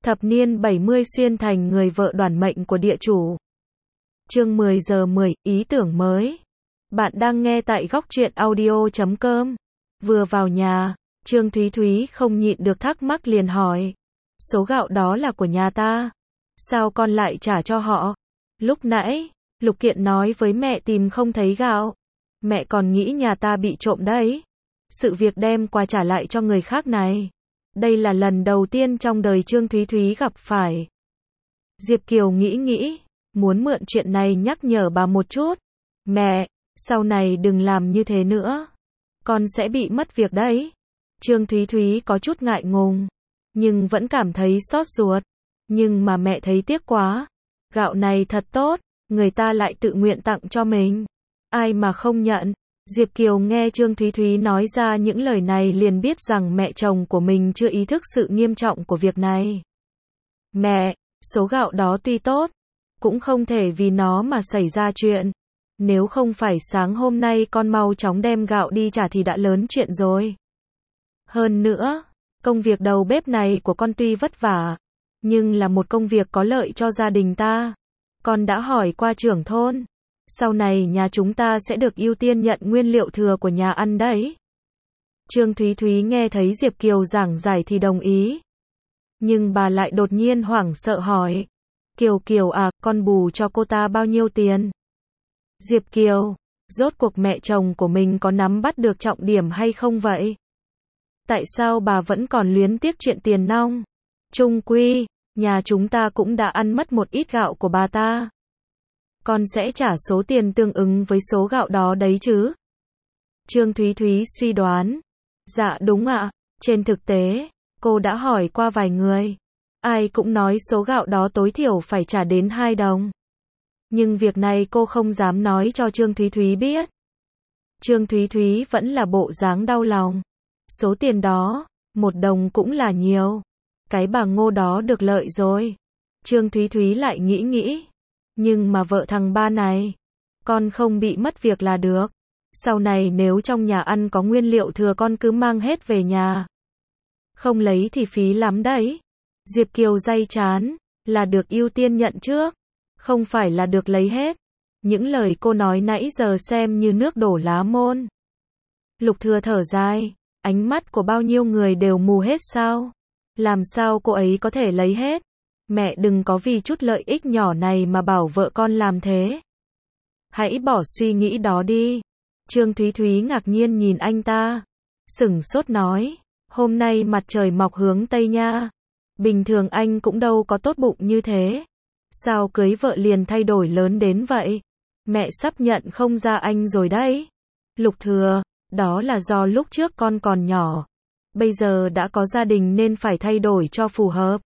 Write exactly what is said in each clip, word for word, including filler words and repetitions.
Thập niên bảy mươi xuyên thành người vợ đoản mệnh của địa chủ. Chương mười giờ mười, ý tưởng mới. Bạn đang nghe tại góc truyện audio chấm com. Vừa vào nhà, Trương Thúy Thúy không nhịn được thắc mắc liền hỏi. Số gạo đó là của nhà ta. Sao con lại trả cho họ? Lúc nãy, Lục Kiện nói với mẹ tìm không thấy gạo. Mẹ còn nghĩ nhà ta bị trộm đấy. Sự việc đem quà trả lại cho người khác này. Đây là lần đầu tiên trong đời Trương Thúy Thúy gặp phải. Diệp Kiều nghĩ nghĩ, muốn mượn chuyện này nhắc nhở bà một chút. Mẹ, sau này đừng làm như thế nữa. Con sẽ bị mất việc đấy. Trương Thúy Thúy có chút ngại ngùng, nhưng vẫn cảm thấy xót ruột. Nhưng mà mẹ thấy tiếc quá. Gạo này thật tốt, người ta lại tự nguyện tặng cho mình. Ai mà không nhận. Diệp Kiều nghe Trương Thúy Thúy nói ra những lời này liền biết rằng mẹ chồng của mình chưa ý thức sự nghiêm trọng của việc này. Mẹ, số gạo đó tuy tốt, cũng không thể vì nó mà xảy ra chuyện. Nếu không phải sáng hôm nay con mau chóng đem gạo đi trả thì đã lớn chuyện rồi. Hơn nữa, công việc đầu bếp này của con tuy vất vả, nhưng là một công việc có lợi cho gia đình ta. Con đã hỏi qua trưởng thôn. Sau này nhà chúng ta sẽ được ưu tiên nhận nguyên liệu thừa của nhà ăn đấy. Trương Thúy Thúy nghe thấy Diệp Kiều giảng giải thì đồng ý. Nhưng bà lại đột nhiên hoảng sợ hỏi. Kiều Kiều à, con bù cho cô ta bao nhiêu tiền? Diệp Kiều, rốt cuộc mẹ chồng của mình có nắm bắt được trọng điểm hay không vậy? Tại sao bà vẫn còn luyến tiếc chuyện tiền nong? Chung quy, nhà chúng ta cũng đã ăn mất một ít gạo của bà ta. Con sẽ trả số tiền tương ứng với số gạo đó đấy chứ? Trương Thúy Thúy suy đoán. Dạ đúng ạ, trên thực tế, cô đã hỏi qua vài người. Ai cũng nói số gạo đó tối thiểu phải trả đến hai đồng. Nhưng việc này cô không dám nói cho Trương Thúy Thúy biết. Trương Thúy Thúy vẫn là bộ dáng đau lòng. Số tiền đó, một đồng cũng là nhiều. Cái bà Ngô đó được lợi rồi. Trương Thúy Thúy lại nghĩ nghĩ. Nhưng mà vợ thằng ba này, con không bị mất việc là được. Sau này nếu trong nhà ăn có nguyên liệu thừa con cứ mang hết về nhà. Không lấy thì phí lắm đấy. Diệp Kiều day chán, là được ưu tiên nhận trước, không phải là được lấy hết. Những lời cô nói nãy giờ xem như nước đổ lá môn. Lục Thừa thở dài, ánh mắt của bao nhiêu người đều mù hết sao? Làm sao cô ấy có thể lấy hết? Mẹ đừng có vì chút lợi ích nhỏ này mà bảo vợ con làm thế. Hãy bỏ suy nghĩ đó đi. Trương Thúy Thúy ngạc nhiên nhìn anh ta. Sửng sốt nói. Hôm nay mặt trời mọc hướng Tây nha. Bình thường anh cũng đâu có tốt bụng như thế. Sao cưới vợ liền thay đổi lớn đến vậy? Mẹ sắp nhận không ra anh rồi đấy. Lục Thừa, đó là do lúc trước con còn nhỏ. Bây giờ đã có gia đình nên phải thay đổi cho phù hợp.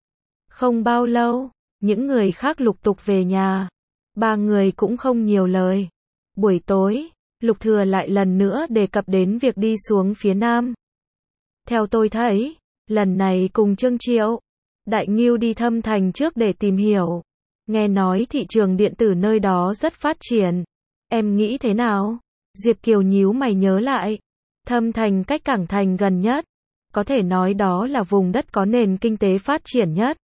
Không bao lâu, những người khác lục tục về nhà. Ba người cũng không nhiều lời. Buổi tối, Lục Thừa lại lần nữa đề cập đến việc đi xuống phía Nam. Theo tôi thấy, lần này cùng Trương Triệu, Đại Ngưu đi Thâm Thành trước để tìm hiểu. Nghe nói thị trường điện tử nơi đó rất phát triển. Em nghĩ thế nào? Diệp Kiều nhíu mày nhớ lại. Thâm Thành cách Cảng Thành gần nhất. Có thể nói đó là vùng đất có nền kinh tế phát triển nhất.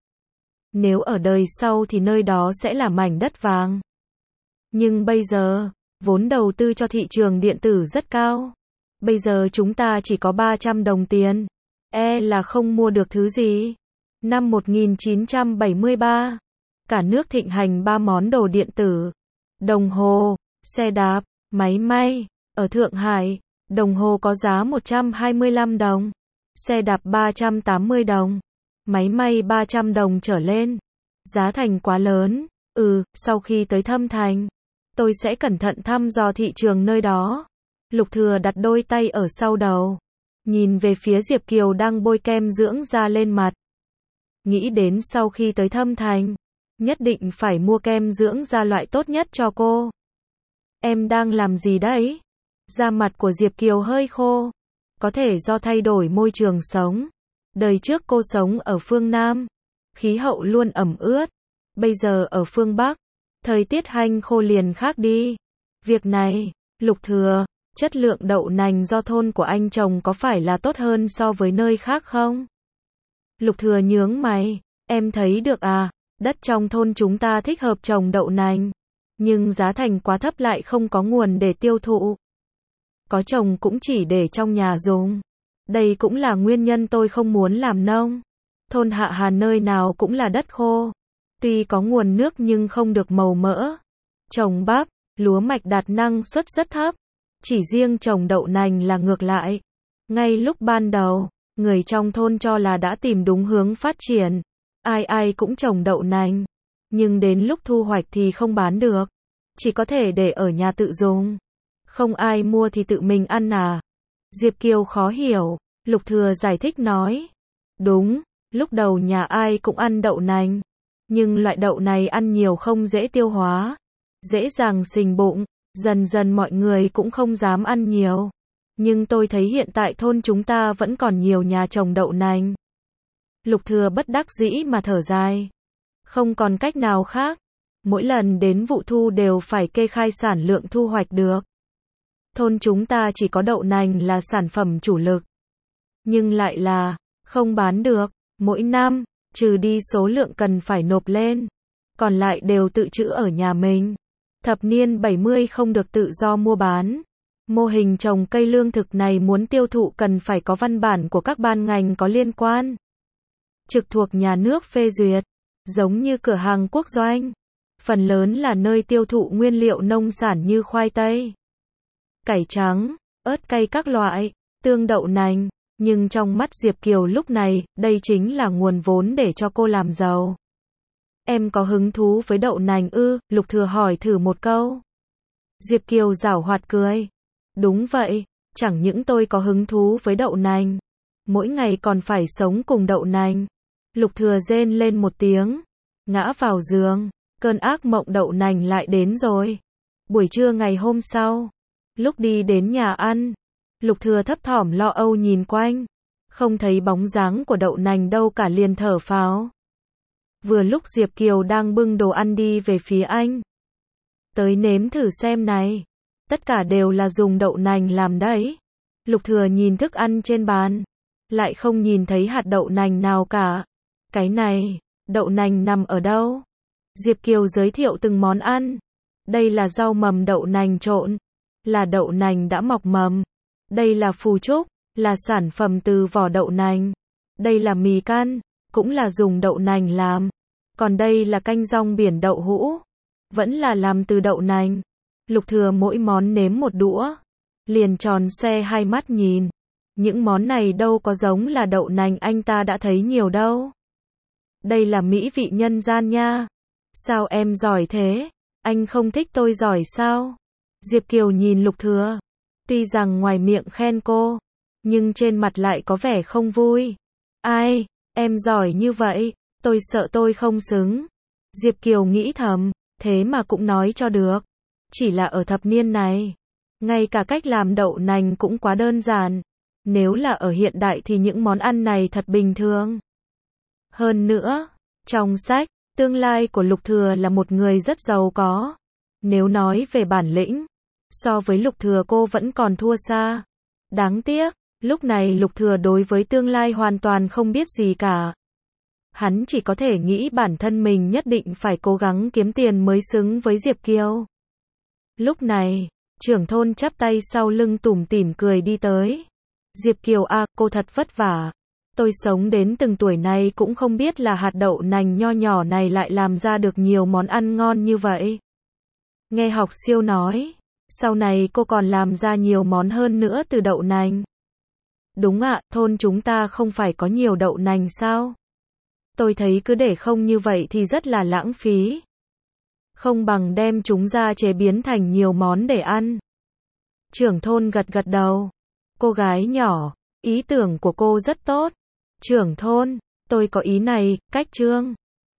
Nếu ở đời sau thì nơi đó sẽ là mảnh đất vàng. Nhưng bây giờ, vốn đầu tư cho thị trường điện tử rất cao. Bây giờ chúng ta chỉ có ba trăm đồng tiền. E là không mua được thứ gì. Năm một nghìn chín trăm bảy mươi ba, cả nước thịnh hành ba món đồ điện tử. Đồng hồ, xe đạp, máy may. Ở Thượng Hải, đồng hồ có giá một trăm hai mươi lăm đồng. Xe đạp ba trăm tám mươi đồng. Máy may ba trăm đồng trở lên. Giá thành quá lớn. Ừ, sau khi tới Thâm Thành, tôi sẽ cẩn thận thăm dò thị trường nơi đó. Lục Thừa đặt đôi tay ở sau đầu. Nhìn về phía Diệp Kiều đang bôi kem dưỡng da lên mặt. Nghĩ đến sau khi tới Thâm Thành, nhất định phải mua kem dưỡng da loại tốt nhất cho cô. Em đang làm gì đấy? Da mặt của Diệp Kiều hơi khô. Có thể do thay đổi môi trường sống. Đời trước cô sống ở phương Nam, khí hậu luôn ẩm ướt. Bây giờ ở phương Bắc, thời tiết hanh khô liền khác đi. Việc này, Lục Thừa, chất lượng đậu nành do thôn của anh trồng có phải là tốt hơn so với nơi khác không? Lục Thừa nhướng mày, Em thấy được à, đất trong thôn chúng ta thích hợp trồng đậu nành, nhưng giá thành quá thấp lại không có nguồn để tiêu thụ. Có trồng cũng chỉ để trong nhà dùng. Đây cũng là nguyên nhân tôi không muốn làm nông. Thôn Hạ Hà nơi nào cũng là đất khô. Tuy có nguồn nước nhưng không được màu mỡ. Trồng bắp, lúa mạch đạt năng suất rất thấp. Chỉ riêng trồng đậu nành là ngược lại. Ngay lúc ban đầu, người trong thôn cho là đã tìm đúng hướng phát triển. Ai ai cũng trồng đậu nành. Nhưng đến lúc thu hoạch thì không bán được. Chỉ có thể để ở nhà tự dùng. Không ai mua thì tự mình ăn à? Diệp Kiều khó hiểu. Lục Thừa giải thích nói. Đúng, lúc đầu nhà ai cũng ăn đậu nành. Nhưng loại đậu này ăn nhiều không dễ tiêu hóa. Dễ dàng sình bụng. Dần dần mọi người cũng không dám ăn nhiều. Nhưng tôi thấy hiện tại thôn chúng ta vẫn còn nhiều nhà trồng đậu nành. Lục Thừa bất đắc dĩ mà thở dài. Không còn cách nào khác. Mỗi lần đến vụ thu đều phải kê khai sản lượng thu hoạch được. Thôn chúng ta chỉ có đậu nành là sản phẩm chủ lực. Nhưng lại là không bán được. Mỗi năm, trừ đi số lượng cần phải nộp lên. Còn lại đều tự trữ ở nhà mình. Thập niên bảy mươi không được tự do mua bán. Mô hình trồng cây lương thực này muốn tiêu thụ cần phải có văn bản của các ban ngành có liên quan. Trực thuộc nhà nước phê duyệt. Giống như cửa hàng quốc doanh. Phần lớn là nơi tiêu thụ nguyên liệu nông sản như khoai tây, cải trắng, ớt cay các loại, tương đậu nành. Nhưng trong mắt Diệp Kiều lúc này, đây chính là nguồn vốn để cho cô làm giàu. Em có hứng thú với đậu nành ư? Lục Thừa hỏi thử một câu. Diệp Kiều giảo hoạt cười. Đúng vậy, chẳng những tôi có hứng thú với đậu nành, mỗi ngày còn phải sống cùng đậu nành. Lục Thừa rên lên một tiếng, ngã vào giường. Cơn ác mộng đậu nành lại đến rồi. Buổi trưa ngày hôm sau, lúc đi đến nhà ăn, Lục Thừa thấp thỏm lo âu nhìn quanh, không thấy bóng dáng của đậu nành đâu cả liền thở phào. Vừa lúc Diệp Kiều đang bưng đồ ăn đi về phía anh. Tới nếm thử xem này, tất cả đều là dùng đậu nành làm đấy. Lục Thừa nhìn thức ăn trên bàn, lại không nhìn thấy hạt đậu nành nào cả. Cái này, đậu nành nằm ở đâu? Diệp Kiều giới thiệu từng món ăn. Đây là rau mầm đậu nành trộn, là đậu nành đã mọc mầm. Đây là phù trúc, là sản phẩm từ vỏ đậu nành. Đây là mì căn, cũng là dùng đậu nành làm. Còn đây là canh rong biển đậu hũ, vẫn là làm từ đậu nành. Lục Thừa mỗi món nếm một đũa, liền tròn xoe hai mắt nhìn. Những món này đâu có giống là đậu nành anh ta đã thấy nhiều đâu. Đây là mỹ vị nhân gian nha. Sao em giỏi thế? Anh không thích tôi giỏi sao? Diệp Kiều nhìn Lục Thừa. Tuy rằng ngoài miệng khen cô, nhưng trên mặt lại có vẻ không vui. Ai, em giỏi như vậy, tôi sợ tôi không xứng. Diệp Kiều nghĩ thầm, thế mà cũng nói cho được. Chỉ là ở thập niên này, ngay cả cách làm đậu nành cũng quá đơn giản. Nếu là ở hiện đại thì những món ăn này thật bình thường. Hơn nữa, trong sách, tương lai của Lục Thừa là một người rất giàu có. Nếu nói về bản lĩnh, so với Lục Thừa cô vẫn còn thua xa. Đáng tiếc, lúc này Lục Thừa đối với tương lai hoàn toàn không biết gì cả. Hắn chỉ có thể nghĩ bản thân mình nhất định phải cố gắng kiếm tiền mới xứng với Diệp Kiều. Lúc này, trưởng thôn chắp tay sau lưng tủm tỉm cười đi tới. Diệp Kiều à, cô thật vất vả. Tôi sống đến từng tuổi này cũng không biết là hạt đậu nành nho nhỏ này lại làm ra được nhiều món ăn ngon như vậy. Nghe Học Siêu nói, sau này cô còn làm ra nhiều món hơn nữa từ đậu nành. Đúng ạ, thôn chúng ta không phải có nhiều đậu nành sao? Tôi thấy cứ để không như vậy thì rất là lãng phí. Không bằng đem chúng ra chế biến thành nhiều món để ăn. Trưởng thôn gật gật đầu. Cô gái nhỏ, ý tưởng của cô rất tốt. Trưởng thôn, tôi có ý này, cách trương.